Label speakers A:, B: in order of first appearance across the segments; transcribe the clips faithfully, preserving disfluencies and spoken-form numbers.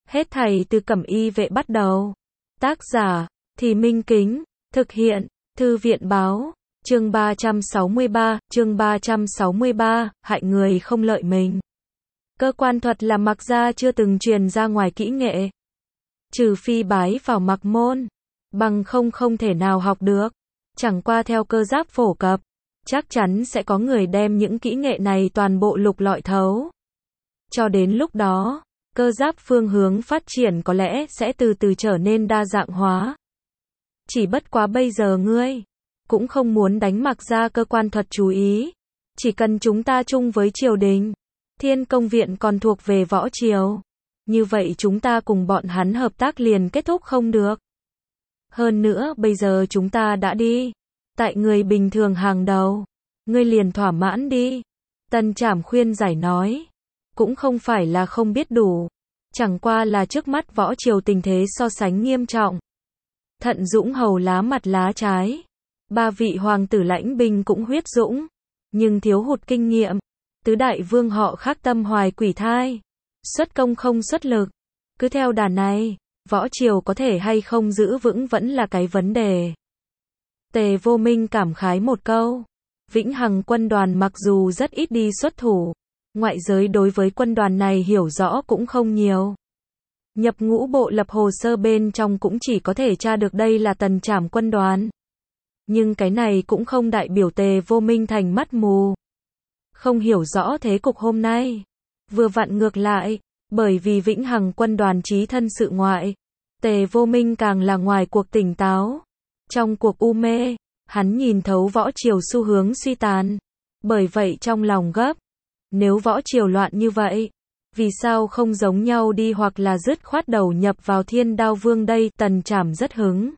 A: Hết thảy từ Cẩm Y Vệ bắt đầu. Tác giả, Thì Minh Kính, thực hiện, Thư viện báo, chương ba trăm sáu mươi ba, chương ba trăm sáu mươi ba, hại người không lợi mình. Cơ quan thuật là Mạc gia chưa từng truyền ra ngoài kỹ nghệ. Trừ phi bái vào Mạc môn, bằng không không thể nào học được. Chẳng qua theo cơ giáp phổ cập, chắc chắn sẽ có người đem những kỹ nghệ này toàn bộ lục lọi thấu. Cho đến lúc đó, cơ giáp phương hướng phát triển có lẽ sẽ từ từ trở nên đa dạng hóa. Chỉ bất quá bây giờ ngươi cũng không muốn đánh Mạc gia cơ quan thuật chú ý. Chỉ cần chúng ta chung với triều đình, Thiên Công Viện còn thuộc về võ triều. Như vậy chúng ta cùng bọn hắn hợp tác liền kết thúc không được. Hơn nữa bây giờ chúng ta đã đi tại người bình thường hàng đầu, ngươi liền thỏa mãn đi. Tần Trảm khuyên giải nói, cũng không phải là không biết đủ, chẳng qua là trước mắt võ triều tình thế so sánh nghiêm trọng. Thận Dũng hầu lá mặt lá trái, ba vị hoàng tử lãnh binh cũng huyết dũng, nhưng thiếu hụt kinh nghiệm. Tứ đại vương họ khác tâm hoài quỷ thai, xuất công không xuất lực. Cứ theo đà này, võ triều có thể hay không giữ vững vẫn là cái vấn đề. Tề Vô Minh cảm khái một câu, Vĩnh Hằng quân đoàn mặc dù rất ít đi xuất thủ, ngoại giới đối với quân đoàn này hiểu rõ cũng không nhiều. Nhập ngũ bộ lập hồ sơ bên trong cũng chỉ có thể tra được đây là Tần Trảm quân đoàn. Nhưng cái này cũng không đại biểu Tề Vô Minh thành mắt mù, không hiểu rõ thế cục hôm nay. Vừa vặn ngược lại, bởi vì Vĩnh Hằng quân đoàn trí thân sự ngoại, Tề Vô Minh càng là ngoài cuộc tỉnh táo. Trong cuộc u mê, hắn nhìn thấu võ triều xu hướng suy tàn. Bởi vậy trong lòng gấp, nếu võ triều loạn như vậy, vì sao không giống nhau đi hoặc là dứt khoát đầu nhập vào Thiên Đao Vương đây? Tần Trảm rất hứng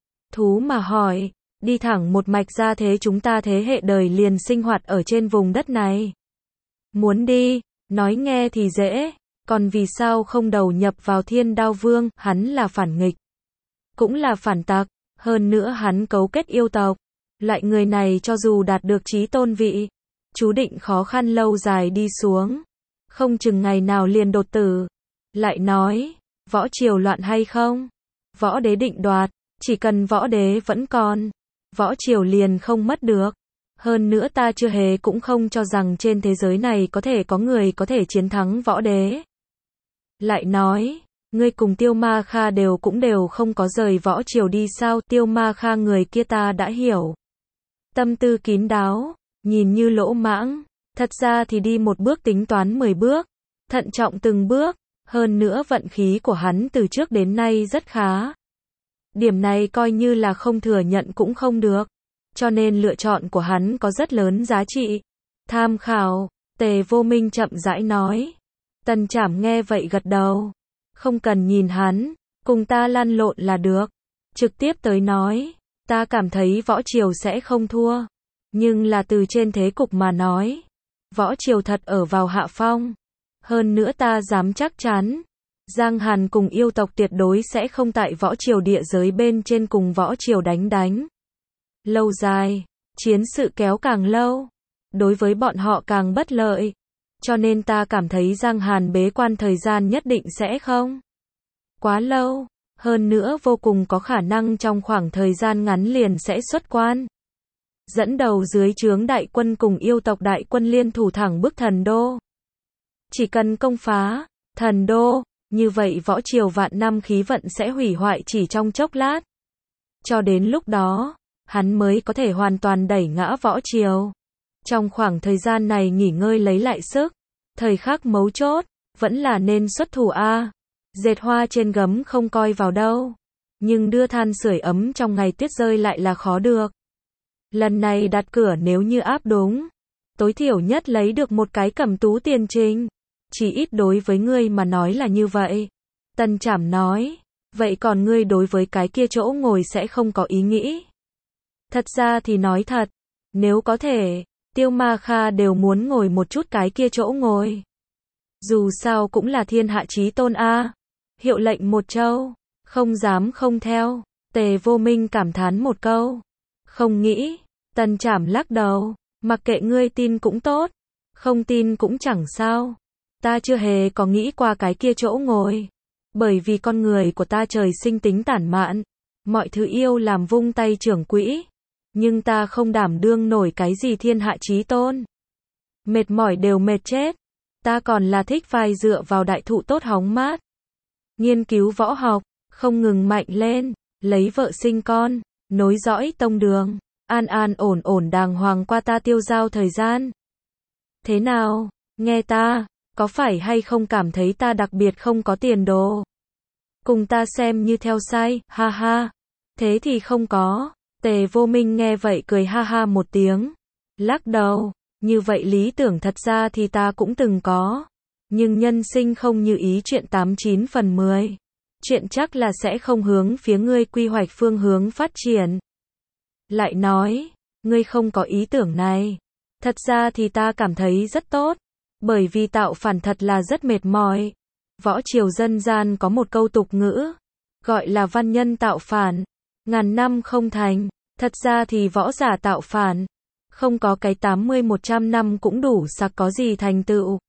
A: thú mà hỏi, đi thẳng một mạch ra thế chúng ta thế hệ đời liền sinh hoạt ở trên vùng đất này. Muốn đi, nói nghe thì dễ, còn vì sao không đầu nhập vào Thiên Đao Vương? Hắn là phản nghịch, cũng là phản tặc, hơn nữa hắn cấu kết yêu tộc. Loại người này cho dù đạt được chí tôn vị, chú định khó khăn lâu dài đi xuống, không chừng ngày nào liền đột tử. Lại nói, võ triều loạn hay không, võ đế định đoạt, chỉ cần võ đế vẫn còn, võ triều liền không mất được. Hơn nữa ta chưa hề cũng không cho rằng trên thế giới này có thể có người có thể chiến thắng võ đế. Lại nói, ngươi cùng Tiêu Ma Kha đều cũng đều không có rời võ triều đi sao? Tiêu Ma Kha người kia ta đã hiểu, tâm tư kín đáo, nhìn như lỗ mãng, thật ra thì đi một bước tính toán mười bước, thận trọng từng bước. Hơn nữa vận khí của hắn từ trước đến nay rất khá. Điểm này coi như là không thừa nhận cũng không được. Cho nên lựa chọn của hắn có rất lớn giá trị tham khảo. Tề Vô Minh chậm rãi nói. Tần Trảm nghe vậy gật đầu, không cần nhìn hắn, cùng ta lăn lộn là được. Trực tiếp tới nói, ta cảm thấy võ triều sẽ không thua, nhưng là từ trên thế cục mà nói, võ triều thật ở vào hạ phong. Hơn nữa ta dám chắc chắn, Giang Hàn cùng yêu tộc tuyệt đối sẽ không tại võ triều địa giới bên trên cùng võ triều đánh đánh. Lâu dài, chiến sự kéo càng lâu, đối với bọn họ càng bất lợi. Cho nên ta cảm thấy Giang Hàn bế quan thời gian nhất định sẽ không quá lâu. Hơn nữa vô cùng có khả năng trong khoảng thời gian ngắn liền sẽ xuất quan, dẫn đầu dưới trướng đại quân cùng yêu tộc đại quân liên thủ thẳng bức thần đô. Chỉ cần công phá thần đô, như vậy võ triều vạn năm khí vận sẽ hủy hoại chỉ trong chốc lát. Cho đến lúc đó, hắn mới có thể hoàn toàn đẩy ngã võ triều. Trong khoảng thời gian này nghỉ ngơi lấy lại sức, thời khắc mấu chốt, vẫn là nên xuất thủ a. Dệt hoa trên gấm không coi vào đâu, nhưng đưa than sưởi ấm trong ngày tuyết rơi lại là khó được. Lần này đặt cửa nếu như áp đúng, tối thiểu nhất lấy được một cái cẩm tú tiền trình. Chỉ ít đối với ngươi mà nói là như vậy. Tần Trảm nói, vậy còn ngươi đối với cái kia chỗ ngồi sẽ không có ý nghĩ? Thật ra thì nói thật, nếu có thể, Tiêu Ma Kha đều muốn ngồi một chút cái kia chỗ ngồi. Dù sao cũng là thiên hạ chí tôn a, hiệu lệnh một châu, không dám không theo. Tề Vô Minh cảm thán một câu, không nghĩ. Tần Trảm lắc đầu, mặc kệ ngươi tin cũng tốt, không tin cũng chẳng sao. Ta chưa hề có nghĩ qua cái kia chỗ ngồi. Bởi vì con người của ta trời sinh tính tản mạn, mọi thứ yêu làm vung tay trưởng quỹ, nhưng ta không đảm đương nổi cái gì thiên hạ chí tôn. Mệt mỏi đều mệt chết, ta còn là thích vai dựa vào đại thụ tốt hóng mát. Nghiên cứu võ học, không ngừng mạnh lên, lấy vợ sinh con, nối dõi tông đường, an an ổn ổn đàng hoàng qua ta tiêu dao thời gian. Thế nào, nghe ta, có phải hay không cảm thấy ta đặc biệt không có tiền đồ? Cùng ta xem như theo sai, ha ha. Thế thì không có. Tề Vô Minh nghe vậy cười ha ha một tiếng, lắc đầu, như vậy lý tưởng thật ra thì ta cũng từng có. Nhưng nhân sinh không như ý chuyện tám chín phần mười. Chuyện chắc là sẽ không hướng phía ngươi quy hoạch phương hướng phát triển. Lại nói, ngươi không có ý tưởng này. Thật ra thì ta cảm thấy rất tốt. Bởi vì tạo phản thật là rất mệt mỏi. Võ triều dân gian có một câu tục ngữ, gọi là văn nhân tạo phản, ngàn năm không thành. Thật ra thì võ giả tạo phản, không có cái tám mươi một trăm năm cũng đủ sặc có gì thành tựu.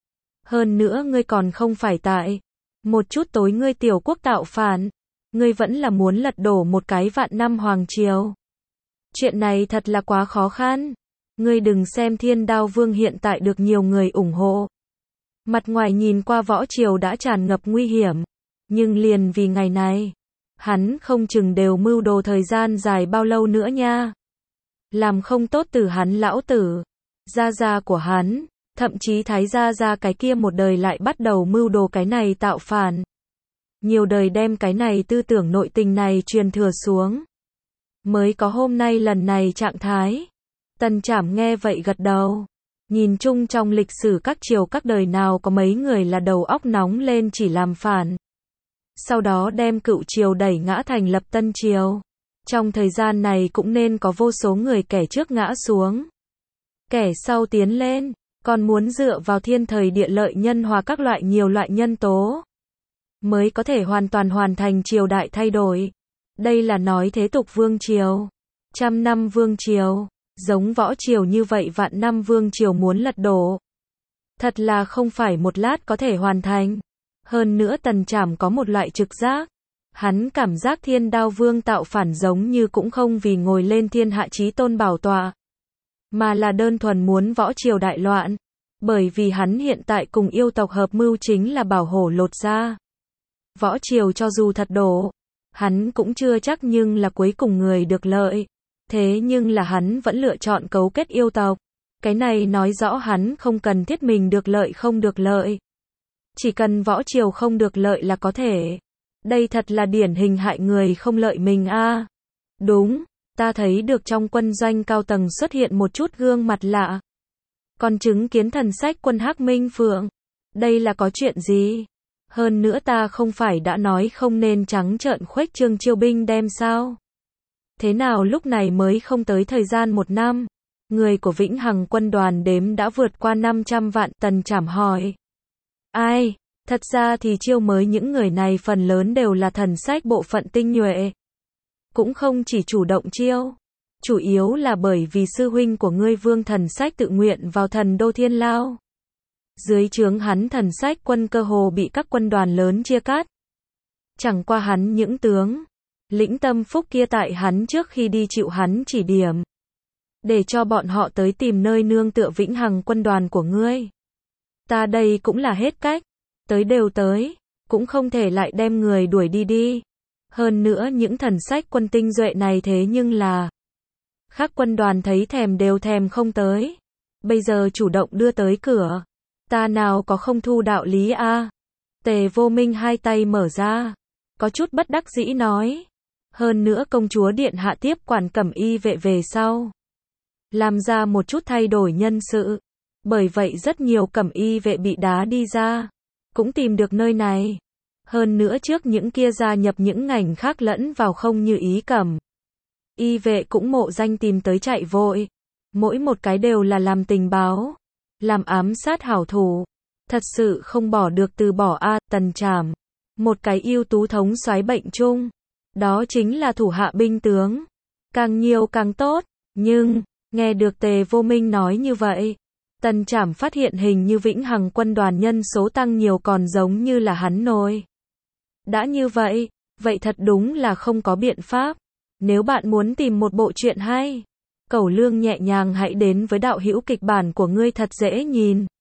A: Hơn nữa ngươi còn không phải tại một chút tối ngươi tiểu quốc tạo phản, ngươi vẫn là muốn lật đổ một cái vạn năm hoàng triều. Chuyện này thật là quá khó khăn. Ngươi đừng xem Thiên Đao Vương hiện tại được nhiều người ủng hộ. Mặt ngoài nhìn qua võ triều đã tràn ngập nguy hiểm, nhưng liền vì ngày này, hắn không chừng đều mưu đồ thời gian dài bao lâu nữa nha. Làm không tốt từ hắn lão tử, gia gia của hắn, thậm chí thái gia gia cái kia một đời lại bắt đầu mưu đồ cái này tạo phản. Nhiều đời đem cái này tư tưởng nội tình này truyền thừa xuống. Mới có hôm nay lần này trạng thái. Tần Trảm nghe vậy gật đầu. Nhìn chung trong lịch sử các triều các đời nào có mấy người là đầu óc nóng lên chỉ làm phản. Sau đó đem cựu triều đẩy ngã thành lập tân triều. Trong thời gian này cũng nên có vô số người kẻ trước ngã xuống, kẻ sau tiến lên, còn muốn dựa vào thiên thời địa lợi nhân hòa các loại nhiều loại nhân tố, mới có thể hoàn toàn hoàn thành triều đại thay đổi. Đây là nói thế tục vương triều, trăm năm vương triều, giống võ triều như vậy vạn năm vương triều muốn lật đổ. Thật là không phải một lát có thể hoàn thành. Hơn nữa Tần Trảm có một loại trực giác. Hắn cảm giác Thiên Đao Vương tạo phản giống như cũng không vì ngồi lên thiên hạ chí tôn bảo tọa, mà là đơn thuần muốn võ triều đại loạn. Bởi vì hắn hiện tại cùng yêu tộc hợp mưu chính là bảo hổ lột da. Võ triều cho dù thật đổ, hắn cũng chưa chắc nhưng là cuối cùng người được lợi. Thế nhưng là hắn vẫn lựa chọn cấu kết yêu tộc. Cái này nói rõ hắn không cần thiết mình được lợi không được lợi. Chỉ cần võ triều không được lợi là có thể. Đây thật là điển hình hại người không lợi mình a. À. Đúng, ta thấy được trong quân doanh cao tầng xuất hiện một chút gương mặt lạ. Còn chứng kiến thần sách quân Hắc Minh Phượng. Đây là có chuyện gì? Hơn nữa ta không phải đã nói không nên trắng trợn khuếch trương chiêu binh đem sao? Thế nào lúc này mới không tới thời gian một năm? Người của Vĩnh Hằng quân đoàn đếm đã vượt qua năm trăm vạn. Tần Trảm hỏi. Ai? Thật ra thì chiêu mới những người này phần lớn đều là thần sách bộ phận tinh nhuệ. Cũng không chỉ chủ động chiêu. Chủ yếu là bởi vì sư huynh của ngươi Vương Thần Sách tự nguyện vào thần đô Thiên Lao. Dưới trướng hắn thần sách quân cơ hồ bị các quân đoàn lớn chia cắt. Chẳng qua hắn những tướng lĩnh tâm phúc kia tại hắn trước khi đi chịu hắn chỉ điểm, để cho bọn họ tới tìm nơi nương tựa Vĩnh Hằng quân đoàn của ngươi. Ta đây cũng là hết cách. Tới đều tới, cũng không thể lại đem người đuổi đi đi. Hơn nữa những thần sách quân tinh duệ này thế nhưng là khác quân đoàn thấy thèm đều thèm không tới. Bây giờ chủ động đưa tới cửa. Ta nào có không thu đạo lý a? À? Tề Vô Minh hai tay mở ra, có chút bất đắc dĩ nói. Hơn nữa công chúa điện hạ tiếp quản Cẩm Y vệ về sau, làm ra một chút thay đổi nhân sự. Bởi vậy rất nhiều Cẩm Y vệ bị đá đi ra, cũng tìm được nơi này. Hơn nữa trước những kia gia nhập những ngành khác lẫn vào không như ý Cẩm Y vệ cũng mộ danh tìm tới chạy vội. Mỗi một cái đều là làm tình báo, làm ám sát hảo thủ. Thật sự không bỏ được từ bỏ a. Tần Trảm, một cái ưu tú thống soái bệnh chung, đó chính là thủ hạ binh tướng, càng nhiều càng tốt. Nhưng nghe được Tề Vô Minh nói như vậy, Tần Trảm phát hiện hình như Vĩnh Hằng quân đoàn nhân số tăng nhiều còn giống như là hắn nồi Đã như vậy, vậy thật đúng là không có biện pháp. Nếu bạn muốn tìm một bộ truyện hay, Cẩu Lương nhẹ nhàng hãy đến với đạo hữu kịch bản của ngươi thật dễ nhìn.